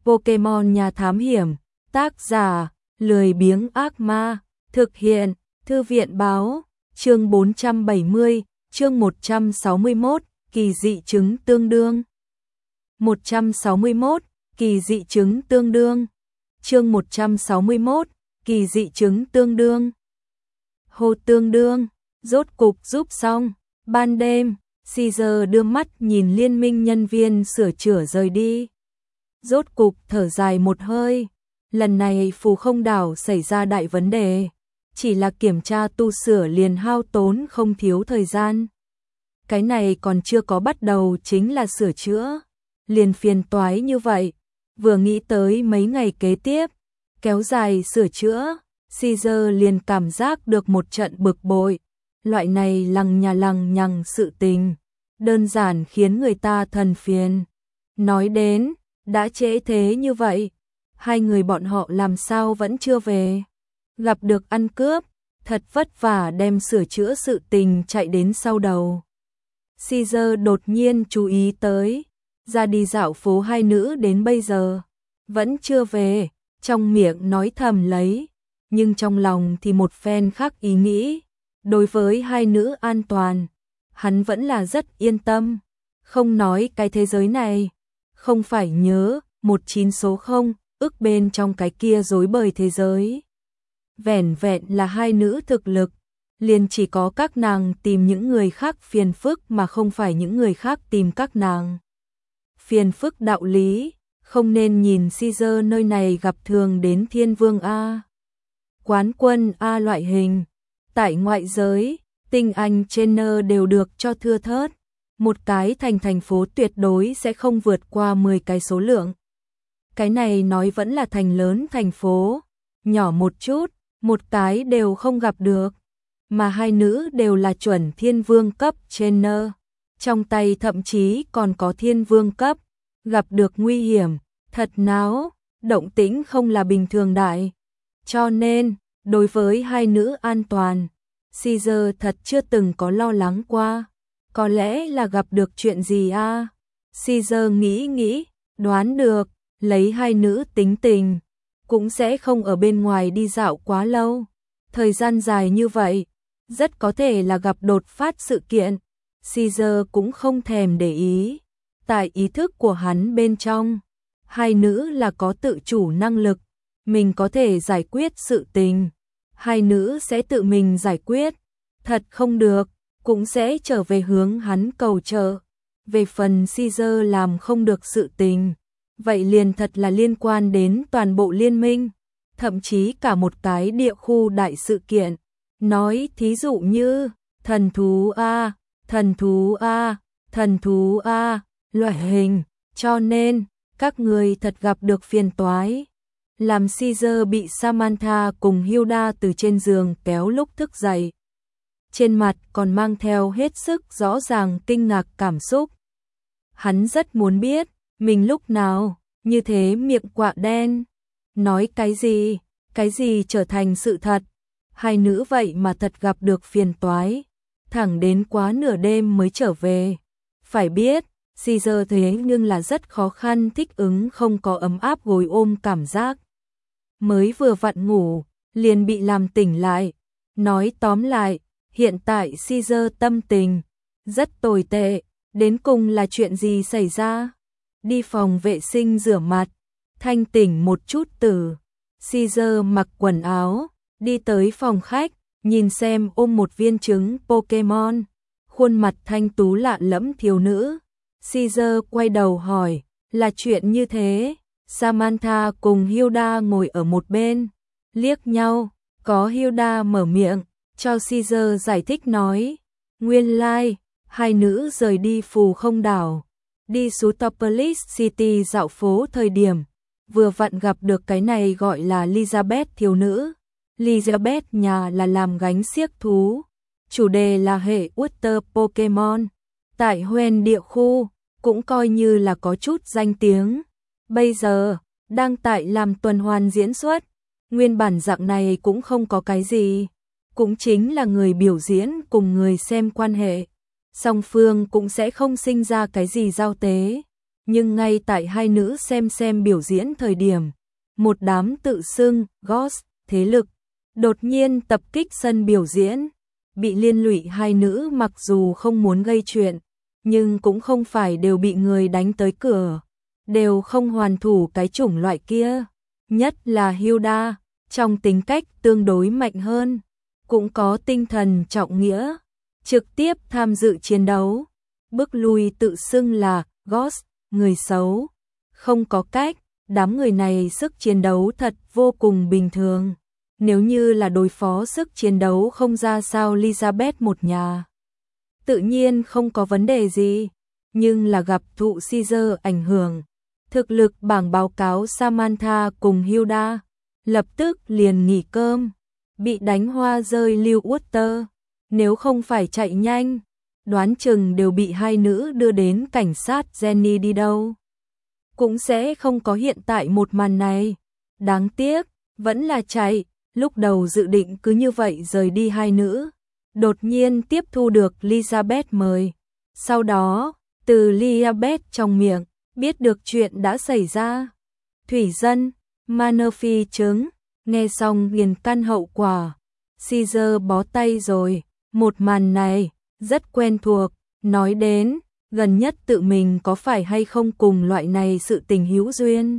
Pokemon nhà thám hiểm, tác giả, lười biếng ác ma, thực hiện, thư viện báo, chương 470, chương 161, kỳ dị chứng tương đương. 161, kỳ dị chứng tương đương. Chương 161, kỳ dị chứng tương đương. Hồ tương đương, rốt cục giúp xong, ban đêm, Caesar đưa mắt nhìn liên minh nhân viên sửa chữa rời đi. Rốt cục thở dài một hơi, lần này phù không đảo xảy ra đại vấn đề, chỉ là kiểm tra tu sửa liền hao tốn không thiếu thời gian. Cái này còn chưa có bắt đầu chính là sửa chữa, liền phiền toái như vậy, vừa nghĩ tới mấy ngày kế tiếp, kéo dài sửa chữa, Caesar liền cảm giác được một trận bực bội, loại này lằng nhằng sự tình, đơn giản khiến người ta thần phiền. Nói đến, đã trễ thế như vậy, hai người bọn họ làm sao vẫn chưa về, gặp được ăn cướp, thật vất vả đem sửa chữa sự tình chạy đến sau đầu. Caesar đột nhiên chú ý tới, ra đi dạo phố hai nữ đến bây giờ, vẫn chưa về, trong miệng nói thầm lấy, nhưng trong lòng thì một phen khác ý nghĩ, đối với hai nữ an toàn, hắn vẫn là rất yên tâm, không nói cái thế giới này, không phải nhớ 19 số 0, ức bên trong cái kia rối bời thế giới. Vẻn vẹn là hai nữ thực lực, liền chỉ có các nàng tìm những người khác phiền phức mà không phải những người khác tìm các nàng. Phiền phức đạo lý, không nên nhìn Caesar nơi này gặp thường đến thiên vương A, quán quân A loại hình. Tại ngoại giới, tinh anh trainer đều được cho thưa thớt, một cái thành phố tuyệt đối sẽ không vượt qua 10 cái số lượng. Cái này nói vẫn là thành lớn thành phố, nhỏ một chút, một cái đều không gặp được, mà hai nữ đều là chuẩn thiên vương cấp trainer, trong tay thậm chí còn có thiên vương cấp, gặp được nguy hiểm, thật náo, động tĩnh không là bình thường đại. Cho nên, đối với hai nữ an toàn, Caesar thật chưa từng có lo lắng qua, có lẽ là gặp được chuyện gì a? Caesar nghĩ, đoán được, lấy hai nữ tính tình, cũng sẽ không ở bên ngoài đi dạo quá lâu, thời gian dài như vậy, rất có thể là gặp đột phát sự kiện, Caesar cũng không thèm để ý, tại ý thức của hắn bên trong, hai nữ là có tự chủ năng lực, mình có thể giải quyết sự tình, hai nữ sẽ tự mình giải quyết, thật không được, cũng sẽ trở về hướng hắn cầu trợ. Về phần Caesar làm không được sự tình, vậy liền thật là liên quan đến toàn bộ liên minh, thậm chí cả một cái địa khu đại sự kiện. Nói thí dụ như, thần thú A, thần thú A, thần thú A, loại hình, cho nên, các người thật gặp được phiền toái. Làm Caesar bị Samantha cùng Hilda từ trên giường kéo lúc thức dậy. Trên mặt còn mang theo hết sức rõ ràng kinh ngạc cảm xúc. Hắn rất muốn biết, mình lúc nào, như thế miệng quạ đen. Nói cái gì trở thành sự thật. Hai nữ vậy mà thật gặp được phiền toái. Thẳng đến quá nửa đêm mới trở về. Phải biết, Caesar thế nhưng là rất khó khăn thích ứng không có ấm áp gối ôm cảm giác. Mới vừa vặn ngủ, liền bị làm tỉnh lại. Nói tóm lại, hiện tại Caesar tâm tình rất tồi tệ, đến cùng là chuyện gì xảy ra? Đi phòng vệ sinh rửa mặt, thanh tỉnh một chút tử. Caesar mặc quần áo, đi tới phòng khách, nhìn xem ôm một viên trứng Pokemon, khuôn mặt thanh tú lạ lẫm thiếu nữ. Caesar quay đầu hỏi, là chuyện như thế? Samantha cùng Hilda ngồi ở một bên, liếc nhau, có Hilda mở miệng, cho Caesar giải thích nói, nguyên lai, hai nữ rời đi phù không đảo, đi Sutopolis City dạo phố thời điểm, vừa vặn gặp được cái này gọi là Elizabeth thiếu nữ. Elizabeth nhà là làm gánh xiếc thú, chủ đề là hệ Water Pokemon, tại Hoenn địa khu, cũng coi như là có chút danh tiếng. Bây giờ, đang tại làm tuần hoàn diễn xuất, nguyên bản dạng này cũng không có cái gì, cũng chính là người biểu diễn cùng người xem quan hệ, song phương cũng sẽ không sinh ra cái gì giao tế. Nhưng ngay tại hai nữ xem biểu diễn thời điểm, một đám tự xưng Ghost thế lực đột nhiên tập kích sân biểu diễn, bị liên lụy hai nữ mặc dù không muốn gây chuyện, nhưng cũng không phải đều bị người đánh tới cửa, đều không hoàn thủ cái chủng loại kia, nhất là Hilda, trong tính cách tương đối mạnh hơn, cũng có tinh thần trọng nghĩa, trực tiếp tham dự chiến đấu, bước lui tự xưng là Ghost, người xấu. Không có cách, đám người này sức chiến đấu thật vô cùng bình thường. Nếu như là đối phó sức chiến đấu không ra sao Elizabeth một nhà, tự nhiên không có vấn đề gì, nhưng là gặp thụ Caesar ảnh hưởng, thực lực bảng báo cáo Samantha cùng Hilda, lập tức liền nghỉ cơm, bị đánh hoa rơi lưu Water, nếu không phải chạy nhanh, đoán chừng đều bị hai nữ đưa đến cảnh sát Jenny đi đâu. Cũng sẽ không có hiện tại một màn này, đáng tiếc, vẫn là chạy, lúc đầu dự định cứ như vậy rời đi hai nữ, đột nhiên tiếp thu được Elizabeth mời, sau đó, từ Elizabeth trong miệng, biết được chuyện đã xảy ra. Thủy dân, Manurphy chứng, nghe xong liền căn hậu quả, Caesar bó tay rồi, một màn này, rất quen thuộc, nói đến, gần nhất tự mình có phải hay không cùng loại này sự tình hữu duyên.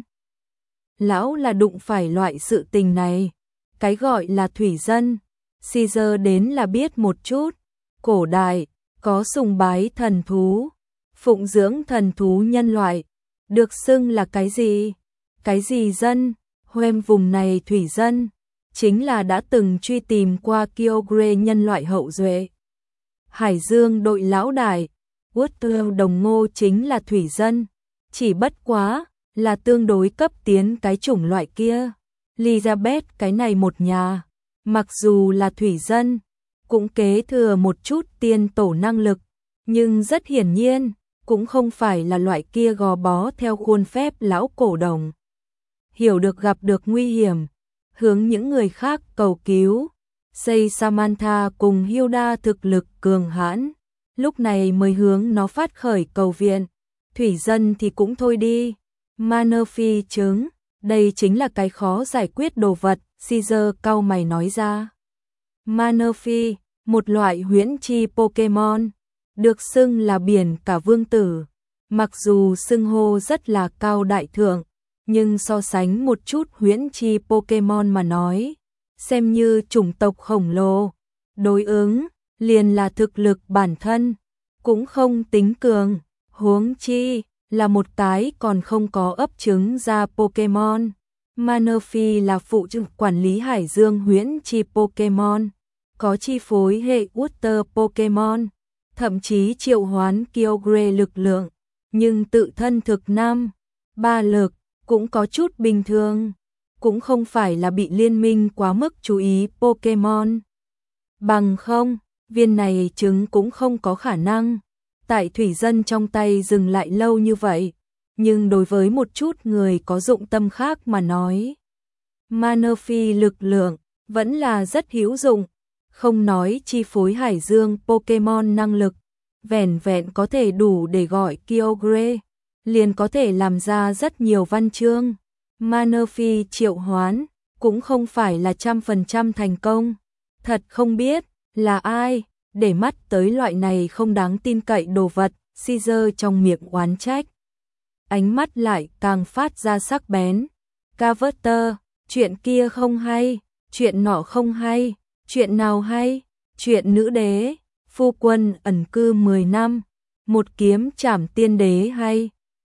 Lão là đụng phải loại sự tình này, cái gọi là thủy dân, Caesar đến là biết một chút, cổ đại, có sùng bái thần thú, phụng dưỡng thần thú nhân loại, được xưng là cái gì? Cái gì dân? Hoem vùng này thủy dân, chính là đã từng truy tìm qua Kyogre nhân loại hậu duệ. Hải Dương đội lão đại, Water đồng ngô chính là thủy dân, chỉ bất quá là tương đối cấp tiến cái chủng loại kia. Elizabeth cái này một nhà, mặc dù là thủy dân, cũng kế thừa một chút tiên tổ năng lực, nhưng rất hiển nhiên, cũng không phải là loại kia gò bó theo khuôn phép lão cổ đồng. Hiểu được gặp được nguy hiểm, hướng những người khác cầu cứu. Say Samantha cùng Hilda thực lực cường hãn, lúc này mới hướng nó phát khởi cầu viện. Thủy dân thì cũng thôi đi. Manurphy chứng, đây chính là cái khó giải quyết đồ vật, Caesar cau mày nói ra. Manurphy, một loại huyễn chi Pokemon, được xưng là biển cả vương tử. Mặc dù xưng hô rất là cao đại thượng, nhưng so sánh một chút huyễn chi Pokemon mà nói, xem như chủng tộc khổng lồ, đối ứng, liền là thực lực bản thân, cũng không tính cường, huống chi, là một cái còn không có ấp trứng ra Pokemon. Manurphy là phụ trách quản lý Hải Dương huyễn chi Pokemon, có chi phối hệ Water Pokemon, thậm chí triệu hoán Kyogre lực lượng, nhưng tự thân thực năm, ba lực, cũng có chút bình thường, cũng không phải là bị liên minh quá mức chú ý Pokemon. Bằng không, viên này trứng cũng không có khả năng, tại thủy dân trong tay dừng lại lâu như vậy, nhưng đối với một chút người có dụng tâm khác mà nói, Manurphy lực lượng vẫn là rất hữu dụng, không nói chi phối Hải Dương Pokemon năng lực, vẻn vẹn có thể đủ để gọi Kyogre, liền có thể làm ra rất nhiều văn chương. Manurphy triệu hoán, cũng không phải là 100% thành công, thật không biết là ai để mắt tới loại này không đáng tin cậy đồ vật, Caesar trong miệng oán trách. Ánh mắt lại càng phát ra sắc bén. Carver, chuyện kia không hay, chuyện nọ không hay, chuyện nào hay, chuyện nữ đế, phu quân ẩn cư 10 năm, một kiếm trảm tiên đế hay.